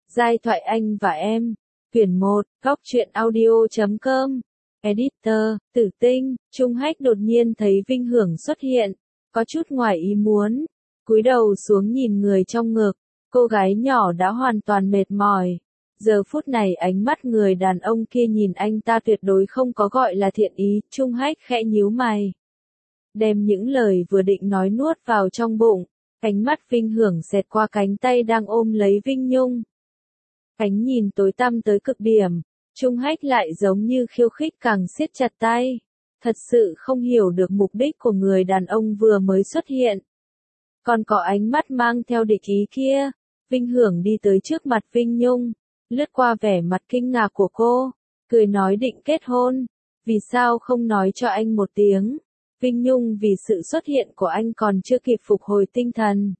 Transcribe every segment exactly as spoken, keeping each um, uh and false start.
Giai thoại anh và em. Quyển một, góc truyện audio chấm com. Editor, Tử Tinh. Trung Hách đột nhiên thấy Vinh Hưởng xuất hiện, có chút ngoài ý muốn. Cúi đầu xuống nhìn người trong ngực, cô gái nhỏ đã hoàn toàn mệt mỏi. Giờ phút này ánh mắt người đàn ông kia nhìn anh ta tuyệt đối không có gọi là thiện ý. Trung Hách khẽ nhíu mày, đem những lời vừa định nói nuốt vào trong bụng. Ánh mắt Vinh Hưởng xẹt qua cánh tay đang ôm lấy Vinh Nhung. Ánh nhìn tối tăm tới cực điểm, Trung Hách lại giống như khiêu khích càng siết chặt tay. Thật sự không hiểu được mục đích của người đàn ông vừa mới xuất hiện. Còn có ánh mắt mang theo địch ý kia. Vinh Hưởng đi tới trước mặt Vinh Nhung, lướt qua vẻ mặt kinh ngạc của cô, cười nói định kết hôn. Vì sao không nói cho anh một tiếng? Vinh Nhung vì sự xuất hiện của anh còn chưa kịp phục hồi tinh thần.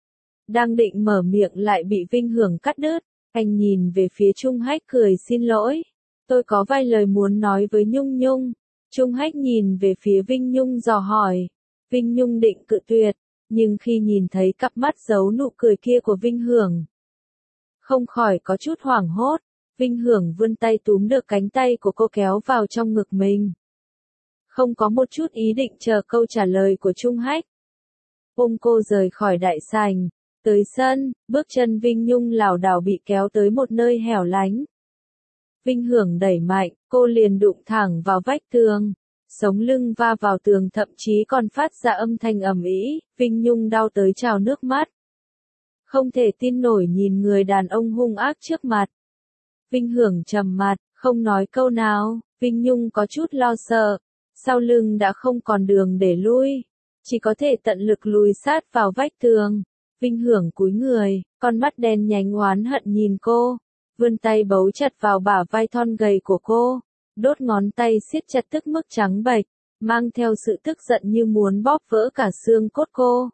Đang định mở miệng lại bị Vinh Hưởng cắt đứt. Anh nhìn về phía Trung Hách cười xin lỗi. Tôi có vài lời muốn nói với Nhung Nhung. Trung Hách nhìn về phía Vinh Nhung dò hỏi. Vinh Nhung định cự tuyệt, nhưng khi nhìn thấy cặp mắt giấu nụ cười kia của Vinh Hưởng, không khỏi có chút hoảng hốt. Vinh Hưởng vươn tay túm được cánh tay của cô kéo vào trong ngực mình. Không có một chút ý định chờ câu trả lời của Trung Hách. Ôm cô rời khỏi đại sảnh, tới sân, bước chân Vinh Nhung lảo đảo bị kéo tới một nơi hẻo lánh. Vinh Hưởng đẩy mạnh, cô liền đụng thẳng vào vách tường, sống lưng va vào tường thậm chí còn phát ra âm thanh ầm ĩ. Vinh Nhung đau tới trào nước mắt. Không thể tin nổi nhìn người đàn ông hung ác trước mặt. Vinh Hưởng trầm mặt, không nói câu nào. Vinh Nhung có chút lo sợ, sau lưng đã không còn đường để lui, chỉ có thể tận lực lùi sát vào vách tường. Vinh Hưởng cúi người, con mắt đen nhánh oán hận nhìn cô, vươn tay bấu chặt vào bả vai thon gầy của cô, đốt ngón tay siết chặt tức mức trắng bệch, mang theo sự tức giận như muốn bóp vỡ cả xương cốt cô.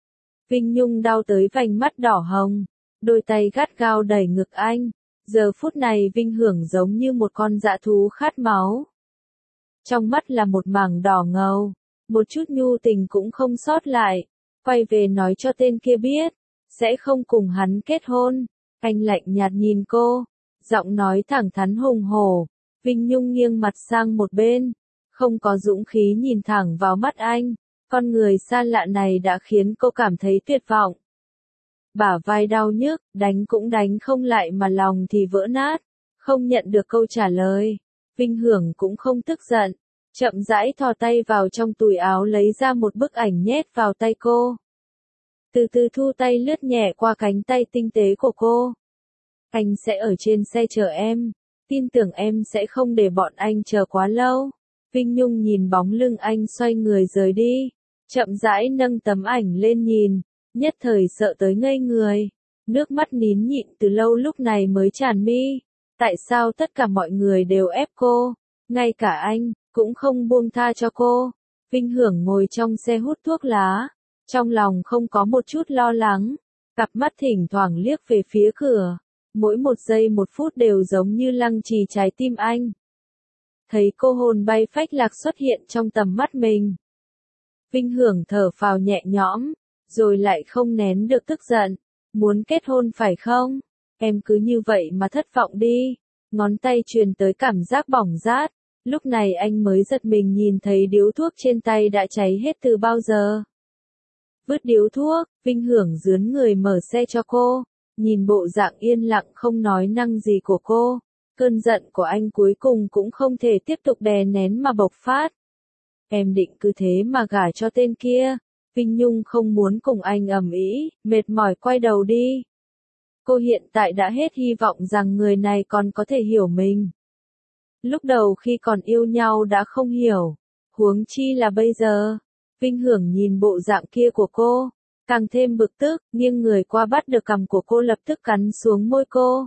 Vinh Nhung đau tới vành mắt đỏ hồng, đôi tay gắt gao đẩy ngực anh. Giờ phút này Vinh Hưởng giống như một con dã thú khát máu. Trong mắt là một mảng đỏ ngầu, một chút nhu tình cũng không sót lại. Quay về nói cho tên kia biết, sẽ không cùng hắn kết hôn. Anh lạnh nhạt nhìn cô, giọng nói thẳng thắn hùng hổ. Vinh Nhung nghiêng mặt sang một bên, không có dũng khí nhìn thẳng vào mắt anh. Con người xa lạ này đã khiến cô cảm thấy tuyệt vọng. Bả vai đau nhức, đánh cũng đánh không lại mà lòng thì vỡ nát. Không nhận được câu trả lời, Vinh Hưởng cũng không tức giận, chậm rãi thò tay vào trong túi áo lấy ra một bức ảnh nhét vào tay cô. Từ từ thu tay lướt nhẹ qua cánh tay tinh tế của cô. Anh sẽ ở trên xe chờ em, tin tưởng em sẽ không để bọn anh chờ quá lâu. Vinh Nhung nhìn bóng lưng anh xoay người rời đi, chậm rãi nâng tấm ảnh lên nhìn, nhất thời sợ tới ngây người. Nước mắt nín nhịn từ lâu lúc này mới tràn mi. Tại sao tất cả mọi người đều ép cô, ngay cả anh, cũng không buông tha cho cô? Vinh Hưởng ngồi trong xe hút thuốc lá, trong lòng không có một chút lo lắng, cặp mắt thỉnh thoảng liếc về phía cửa, mỗi một giây một phút đều giống như lăng trì trái tim anh. Thấy cô hồn bay phách lạc xuất hiện trong tầm mắt mình, Vinh Hưởng thở phào nhẹ nhõm, rồi lại không nén được tức giận. Muốn kết hôn phải không? Em cứ như vậy mà thất vọng đi. Ngón tay truyền tới cảm giác bỏng rát. Lúc này anh mới giật mình nhìn thấy điếu thuốc trên tay đã cháy hết từ bao giờ. Vứt điếu thuốc, Vinh Hưởng dướn người mở xe cho cô. Nhìn bộ dạng yên lặng không nói năng gì của cô, cơn giận của anh cuối cùng cũng không thể tiếp tục đè nén mà bộc phát. Em định cứ thế mà gả cho tên kia. Vinh Nhung không muốn cùng anh ầm ĩ, mệt mỏi quay đầu đi. Cô hiện tại đã hết hy vọng rằng người này còn có thể hiểu mình. Lúc đầu khi còn yêu nhau đã không hiểu, huống chi là bây giờ. Vinh Hưởng nhìn bộ dạng kia của cô, càng thêm bực tức, nghiêng người qua bắt được cằm của cô lập tức cắn xuống môi cô.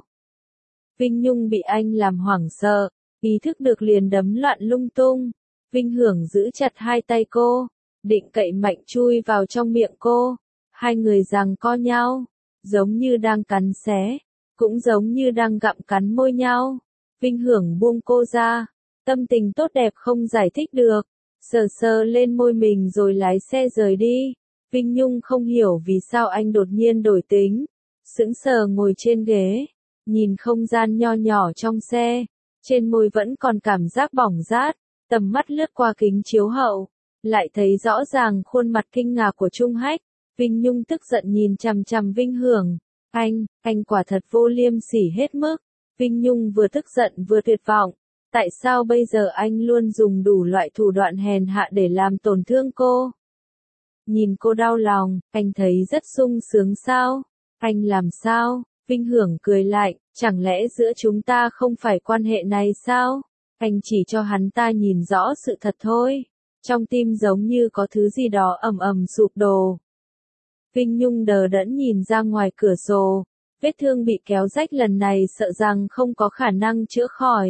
Vinh Nhung bị anh làm hoảng sợ, ý thức được liền đấm loạn lung tung. Vinh Hưởng giữ chặt hai tay cô, định cậy mạnh chui vào trong miệng cô. Hai người giằng co nhau, giống như đang cắn xé, cũng giống như đang gặm cắn môi nhau. Vinh Hưởng buông cô ra, tâm tình tốt đẹp không giải thích được, sờ sờ lên môi mình rồi lái xe rời đi. Vinh Nhung không hiểu vì sao anh đột nhiên đổi tính, sững sờ ngồi trên ghế, nhìn không gian nho nhỏ trong xe, trên môi vẫn còn cảm giác bỏng rát, tầm mắt lướt qua kính chiếu hậu, lại thấy rõ ràng khuôn mặt kinh ngạc của Trung Hách. Vinh Nhung tức giận nhìn chằm chằm Vinh Hưởng, anh, anh quả thật vô liêm sỉ hết mức. Vinh Nhung vừa tức giận vừa tuyệt vọng, tại sao bây giờ anh luôn dùng đủ loại thủ đoạn hèn hạ để làm tổn thương cô? Nhìn cô đau lòng, anh thấy rất sung sướng sao? Anh làm sao? Vinh Hưởng cười lạnh, chẳng lẽ giữa chúng ta không phải quan hệ này sao? Anh chỉ cho hắn ta nhìn rõ sự thật thôi. Trong tim giống như có thứ gì đó ầm ầm sụp đổ. Vinh Nhung đờ đẫn nhìn ra ngoài cửa sổ, vết thương bị kéo rách lần này sợ rằng không có khả năng chữa khỏi.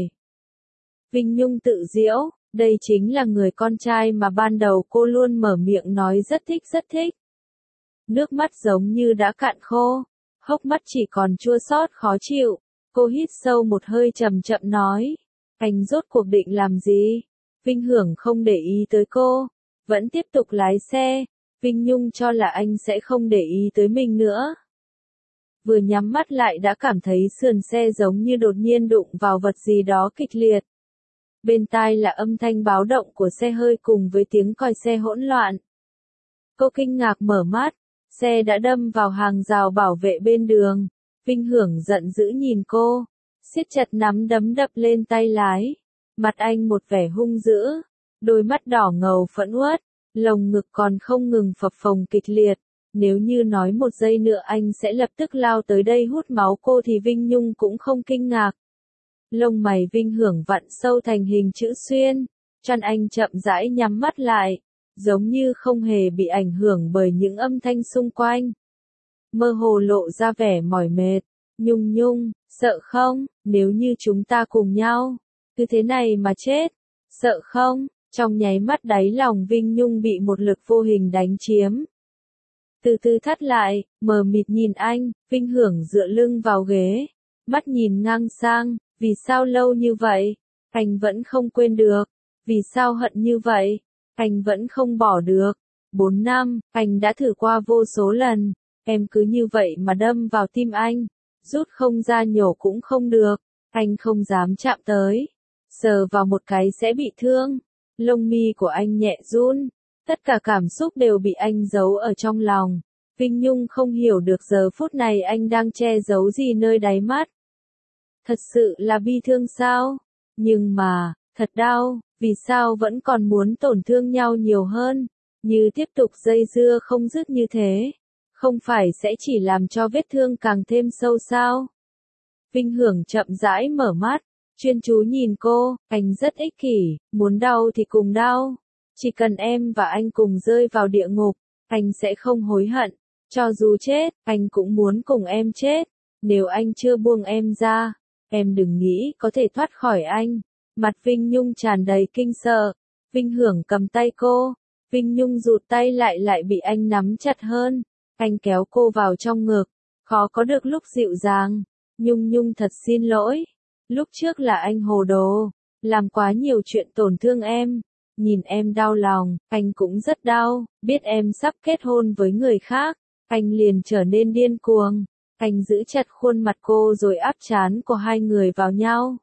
Vinh Nhung tự giễu, đây chính là người con trai mà ban đầu cô luôn mở miệng nói rất thích rất thích. Nước mắt giống như đã cạn khô, hốc mắt chỉ còn chua xót khó chịu, cô hít sâu một hơi chậm chậm nói, anh rốt cuộc định làm gì? Vinh Hưởng không để ý tới cô, vẫn tiếp tục lái xe. Vinh Nhung cho là anh sẽ không để ý tới mình nữa. Vừa nhắm mắt lại đã cảm thấy sườn xe giống như đột nhiên đụng vào vật gì đó kịch liệt. Bên tai là âm thanh báo động của xe hơi cùng với tiếng còi xe hỗn loạn. Cô kinh ngạc mở mắt, xe đã đâm vào hàng rào bảo vệ bên đường. Vinh Hưởng giận dữ nhìn cô, siết chặt nắm đấm đập lên tay lái. Mặt anh một vẻ hung dữ, đôi mắt đỏ ngầu phẫn uất. Lồng ngực còn không ngừng phập phồng kịch liệt, nếu như nói một giây nữa anh sẽ lập tức lao tới đây hút máu cô thì Vinh Nhung cũng không kinh ngạc. Lông mày Vinh Hưởng vặn sâu thành hình chữ xuyên, chân anh chậm rãi nhắm mắt lại, giống như không hề bị ảnh hưởng bởi những âm thanh xung quanh. Mơ hồ lộ ra vẻ mỏi mệt, Nhung Nhung, sợ không, nếu như chúng ta cùng nhau, cứ thế này mà chết, sợ không? Trong nháy mắt đáy lòng Vinh Nhung bị một lực vô hình đánh chiếm. Từ từ thắt lại, mờ mịt nhìn anh, Vinh Hưởng dựa lưng vào ghế, mắt nhìn ngang sang, vì sao lâu như vậy? Anh vẫn không quên được. Vì sao hận như vậy? Anh vẫn không bỏ được. Bốn năm, anh đã thử qua vô số lần, em cứ như vậy mà đâm vào tim anh, rút không ra nhổ cũng không được, anh không dám chạm tới, sờ vào một cái sẽ bị thương. Lông mi của anh nhẹ run, tất cả cảm xúc đều bị anh giấu ở trong lòng. Vinh Nhung không hiểu được giờ phút này anh đang che giấu gì nơi đáy mắt. Thật sự là bi thương sao? Nhưng mà, thật đau, vì sao vẫn còn muốn tổn thương nhau nhiều hơn? Như tiếp tục dây dưa không dứt như thế, không phải sẽ chỉ làm cho vết thương càng thêm sâu sao? Vinh Hưởng chậm rãi mở mắt, chuyên chú nhìn cô, anh rất ích kỷ, muốn đau thì cùng đau. Chỉ cần em và anh cùng rơi vào địa ngục, anh sẽ không hối hận. Cho dù chết, anh cũng muốn cùng em chết. Nếu anh chưa buông em ra, em đừng nghĩ có thể thoát khỏi anh. Mặt Vinh Nhung tràn đầy kinh sợ. Vinh Hưởng cầm tay cô. Vinh Nhung rụt tay lại lại bị anh nắm chặt hơn. Anh kéo cô vào trong ngực. Khó có được lúc dịu dàng. Nhung Nhung thật xin lỗi. Lúc trước là anh hồ đồ. Làm quá nhiều chuyện tổn thương em. Nhìn em đau lòng, anh cũng rất đau. Biết em sắp kết hôn với người khác, anh liền trở nên điên cuồng. Anh giữ chặt khuôn mặt cô rồi áp trán của hai người vào nhau.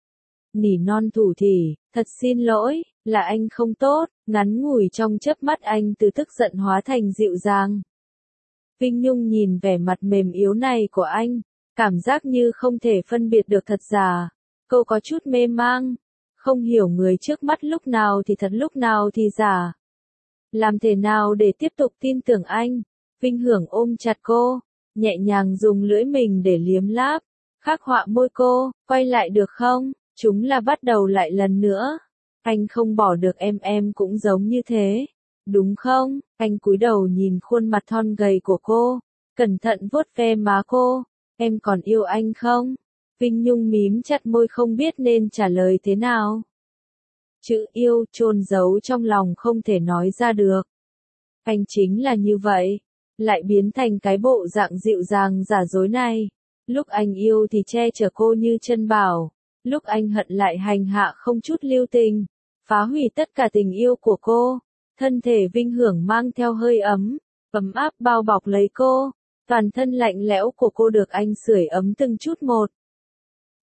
Nỉ non thủ thỉ, thật xin lỗi, là anh không tốt. Ngắn ngủi trong chớp mắt anh từ tức giận hóa thành dịu dàng. Vinh Nhung nhìn vẻ mặt mềm yếu này của anh, cảm giác như không thể phân biệt được thật giả. Cô có chút mê mang, không hiểu người trước mắt lúc nào thì thật lúc nào thì giả. Làm thế nào để tiếp tục tin tưởng anh? Vinh Hưởng ôm chặt cô, nhẹ nhàng dùng lưỡi mình để liếm láp, khắc họa môi cô, quay lại được không? Chúng là bắt đầu lại lần nữa. Anh không bỏ được em, em cũng giống như thế. Đúng không? Anh cúi đầu nhìn khuôn mặt thon gầy của cô, cẩn thận vuốt ve má cô. Em còn yêu anh không? Vinh Nhung mím chặt môi không biết nên trả lời thế nào. Chữ yêu chôn giấu trong lòng không thể nói ra được. Anh chính là như vậy, lại biến thành cái bộ dạng dịu dàng giả dối này. Lúc anh yêu thì che chở cô như chân bảo, lúc anh hận lại hành hạ không chút lưu tình, phá hủy tất cả tình yêu của cô. Thân thể Vinh Hưởng mang theo hơi ấm, ấm áp bao bọc lấy cô, toàn thân lạnh lẽo của cô được anh sưởi ấm từng chút một.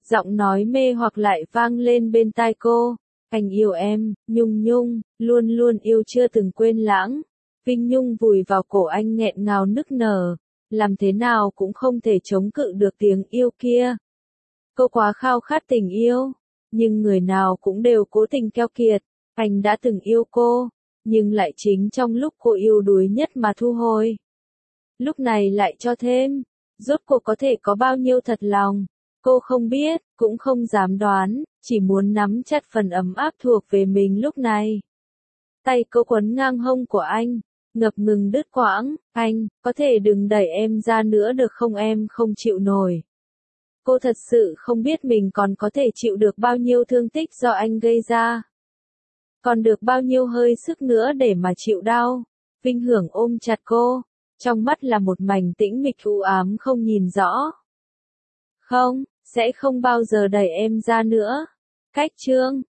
Giọng nói mê hoặc lại vang lên bên tai cô. Anh yêu em, Nhung Nhung, luôn luôn yêu chưa từng quên lãng. Vinh Nhung vùi vào cổ anh nghẹn ngào nức nở, làm thế nào cũng không thể chống cự được tiếng yêu kia. Cô quá khao khát tình yêu, nhưng người nào cũng đều cố tình keo kiệt. Anh đã từng yêu cô, nhưng lại chính trong lúc cô yêu đuối nhất mà thu hồi. Lúc này lại cho thêm, rốt cuộc có thể có bao nhiêu thật lòng. Cô không biết, cũng không dám đoán, chỉ muốn nắm chặt phần ấm áp thuộc về mình lúc này. Tay cô quấn ngang hông của anh, ngập ngừng đứt quãng. Anh, có thể đừng đẩy em ra nữa được không, em không chịu nổi. Cô thật sự không biết mình còn có thể chịu được bao nhiêu thương tích do anh gây ra. Còn được bao nhiêu hơi sức nữa để mà chịu đau. Vinh Hưởng ôm chặt cô, trong mắt là một mảnh tĩnh mịch u ám không nhìn rõ. Không, sẽ không bao giờ đẩy em ra nữa. Cách chương